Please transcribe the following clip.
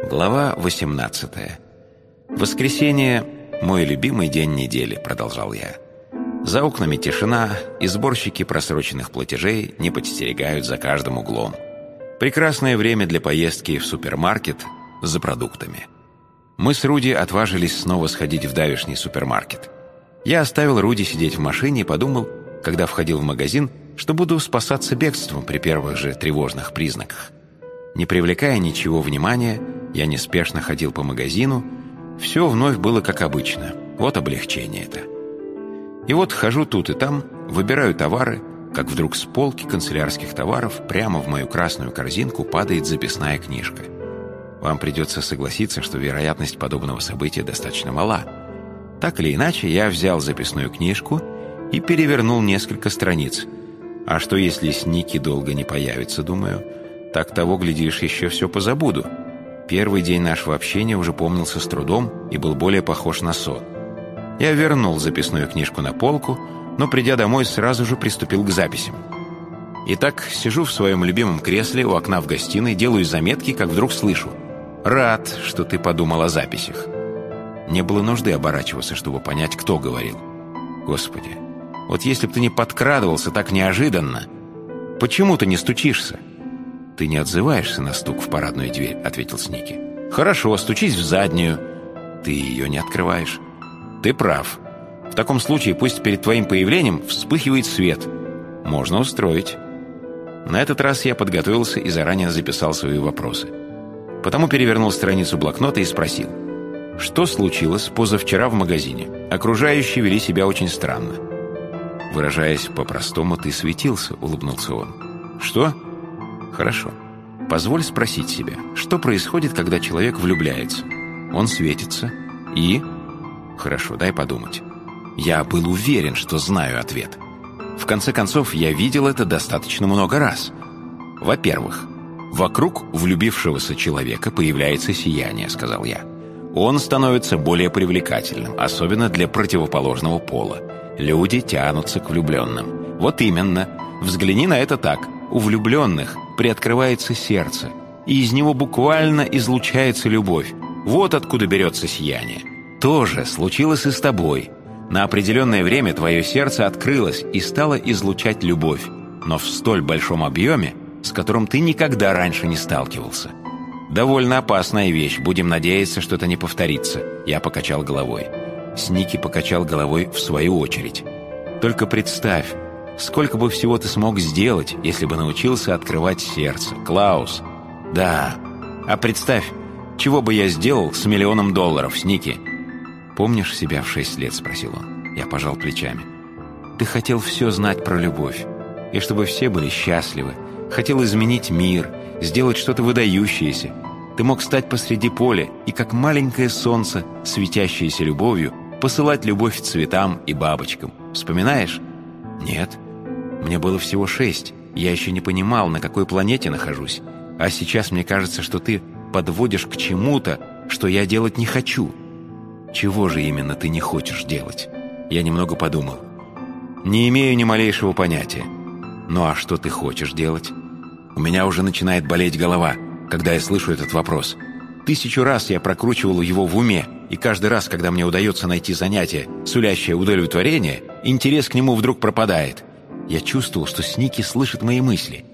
Глава 18. «Воскресенье – мой любимый день недели», – продолжал я. За окнами тишина, и сборщики просроченных платежей не подстерегают за каждым углом. Прекрасное время для поездки в супермаркет за продуктами. Мы с Руди отважились снова сходить в давешний супермаркет. Я оставил Руди сидеть в машине и подумал, когда входил в магазин, что буду спасаться бегством при первых же тревожных признаках. Не привлекая ничего внимания, я неспешно ходил по магазину. Все вновь было как обычно. Вот облегчение-то. И вот хожу тут и там, выбираю товары, как вдруг с полки канцелярских товаров прямо в мою красную корзинку падает записная книжка. Вам придется согласиться, что вероятность подобного события достаточно мала. Так или иначе, я взял записную книжку и перевернул несколько страниц. А что, если Сники долго не появится, думаю? Так того, глядишь, еще все позабуду. Первый день нашего общения уже помнился с трудом и был более похож на сон. Я вернул записную книжку на полку, но, придя домой, сразу же приступил к записям. Итак, сижу в своем любимом кресле у окна в гостиной, делаю заметки, как вдруг слышу: «Рад, что ты подумал о записях». Не было нужды оборачиваться, чтобы понять, кто говорил. Господи, вот если бы ты не подкрадывался так неожиданно, почему ты не стучишься? «Ты не отзываешься на стук в парадную дверь», — ответил Сники. «Хорошо, стучись в заднюю». «Ты ее не открываешь». «Ты прав. В таком случае пусть перед твоим появлением вспыхивает свет. Можно устроить». На этот раз я подготовился и заранее записал свои вопросы. Потому перевернул страницу блокнота и спросил: «Что случилось позавчера в магазине? Окружающие вели себя очень странно». «Выражаясь по-простому, ты светился», — улыбнулся он. «Что?» «Хорошо. Позволь спросить себя, что происходит, когда человек влюбляется? Он светится. И?» «Хорошо, дай подумать». Я был уверен, что знаю ответ. В конце концов, я видел это достаточно много раз. Во-первых, вокруг влюбившегося человека появляется сияние, сказал я. Он становится более привлекательным, особенно для противоположного пола. Люди тянутся к влюбленным. Вот именно. Взгляни на это так. У влюбленных приоткрывается сердце, и из него буквально излучается любовь. Вот откуда берется сияние. То же случилось и с тобой. На определенное время твое сердце открылось и стало излучать любовь, но в столь большом объеме, с которым ты никогда раньше не сталкивался. Довольно опасная вещь, будем надеяться, что это не повторится. Я покачал головой. Сники покачал головой в свою очередь. Только представь, сколько бы всего ты смог сделать, если бы научился открывать сердце, Клаус. Да, а представь, чего бы я сделал с $1 миллион, Сники. «Помнишь себя в 6 лет?» — спросил он. Я пожал плечами. «Ты хотел все знать про любовь, и чтобы все были счастливы. Хотел изменить мир, сделать что-то выдающееся. Ты мог стать посреди поля и, как маленькое солнце, светящееся любовью, посылать любовь цветам и бабочкам. Вспоминаешь?» «Нет. Мне было всего 6. Я еще не понимал, на какой планете нахожусь. А сейчас мне кажется, что ты подводишь к чему-то, что я делать не хочу». «Чего же именно ты не хочешь делать?» Я немного подумал. «Не имею ни малейшего понятия». «Ну а что ты хочешь делать?» У меня уже начинает болеть голова, когда я слышу этот вопрос. 1000 раз я прокручивал его в уме, и каждый раз, когда мне удается найти занятие, сулящее удовлетворение, интерес к нему вдруг пропадает. Я чувствовал, что Сники слышит мои мысли.